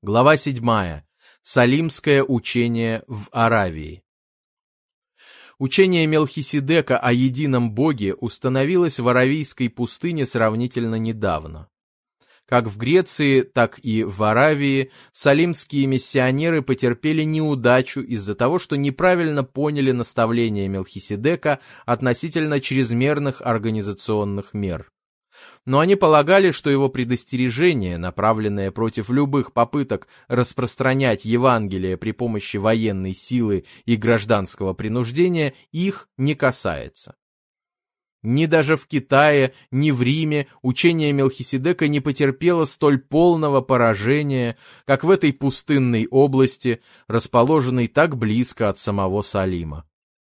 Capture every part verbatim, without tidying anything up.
Глава седьмая. Салимское учение в Аравии. Учение Мелхиседека о едином Боге установилось в Аравийской пустыне сравнительно недавно. Как в Греции, так и в Аравии салимские миссионеры потерпели неудачу из-за того, что неправильно поняли наставления Мелхиседека относительно чрезмерных организационных мер. Но они полагали, что его предостережение, направленное против любых попыток распространять Евангелие при помощи военной силы и гражданского принуждения, их не касается. Ни даже в Китае, ни в Риме учение Мелхиседека не потерпело столь полного поражения, как в этой пустынной области, расположенной так близко от самого Салима.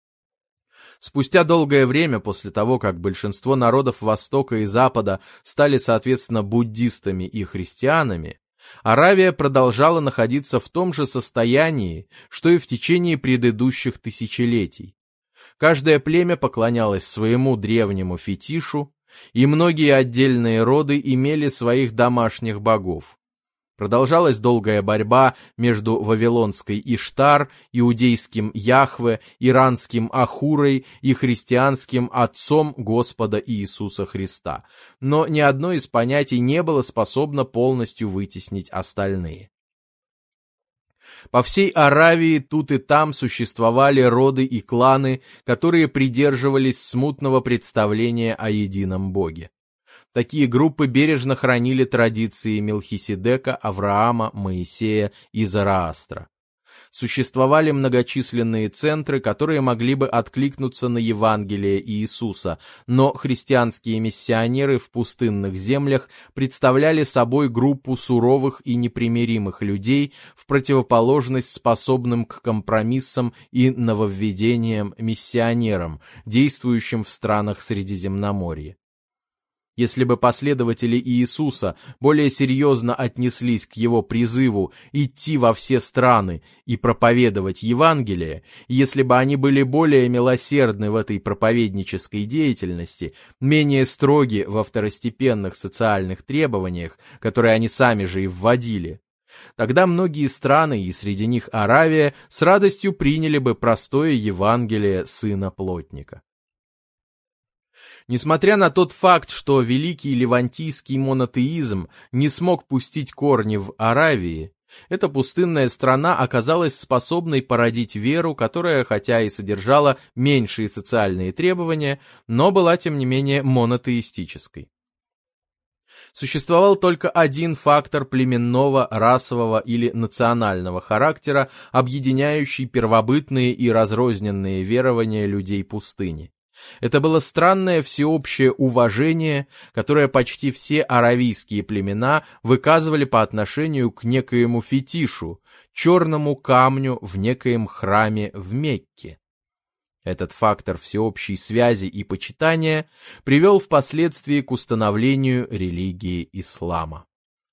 Спустя долгое время после того, как большинство народов Востока и Запада стали, соответственно, буддистами и христианами, Аравия продолжала находиться в том же состоянии, что и в течение предыдущих тысячелетий. Каждое племя поклонялось своему древнему фетишу, и многие отдельные роды имели своих домашних богов. Продолжалась долгая борьба между вавилонской Иштар, иудейским Яхве, иранским Ахурой и христианским Отцом Господа Иисуса Христа, но ни одно из понятий не было способно полностью вытеснить остальные. По всей Аравии тут и там существовали роды и кланы, которые придерживались смутного представления о едином Боге. Такие группы бережно хранили традиции Мелхиседека, Авраама, Моисея и Зороастра. Существовали многочисленные центры, которые могли бы откликнуться на Евангелие Иисуса, но христианские миссионеры в пустынных землях представляли собой группу суровых и непримиримых людей в противоположность способным к компромиссам и нововведениям миссионерам, действующим в странах Средиземноморья. Если бы последователи Иисуса более серьезно отнеслись к его призыву идти во все страны и проповедовать Евангелие, если бы они были более милосердны в этой проповеднической деятельности, менее строги во второстепенных социальных требованиях, которые они сами же и вводили, тогда многие страны, и среди них Аравия, с радостью приняли бы простое Евангелие Сына Плотника. Несмотря на тот факт, что великий левантийский монотеизм не смог пустить корни в Аравии, эта пустынная страна оказалась способной породить веру, которая, хотя и содержала меньшие социальные требования, но была, тем не менее, монотеистической. Существовал только один фактор племенного, расового или национального характера, объединяющий первобытные и разрозненные верования людей пустыни. Это было странное всеобщее уважение, которое почти все аравийские племена выказывали по отношению к некоему фетишу, черному камню в некоем храме в Мекке. Этот фактор всеобщей связи и почитания привел впоследствии к установлению религии ислама.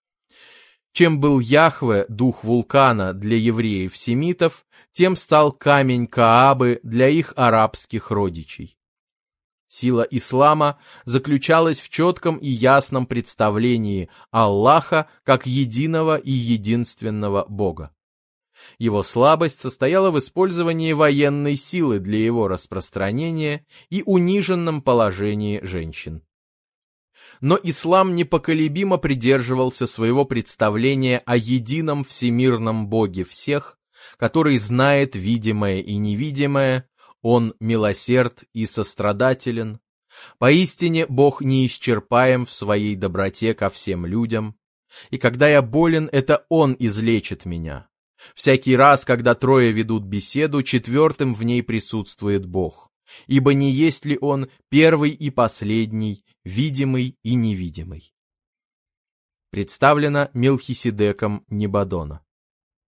Чем был Яхве, дух вулкана, для евреев-семитов, тем стал камень Каабы для их арабских родичей. Сила ислама заключалась в четком и ясном представлении Аллаха как единого и единственного Бога. Его слабость состояла в использовании военной силы для его распространения и униженном положении женщин. Но ислам непоколебимо придерживался своего представления о едином всемирном Боге всех, который знает видимое и невидимое. Он милосерд и сострадателен. Поистине Бог неисчерпаем в своей доброте ко всем людям. И когда я болен, это Он излечит меня. Всякий раз, когда трое ведут беседу, четвертым в ней присутствует Бог. Ибо не есть ли Он первый и последний, видимый и невидимый? Представлено Мелхиседеком Небадона.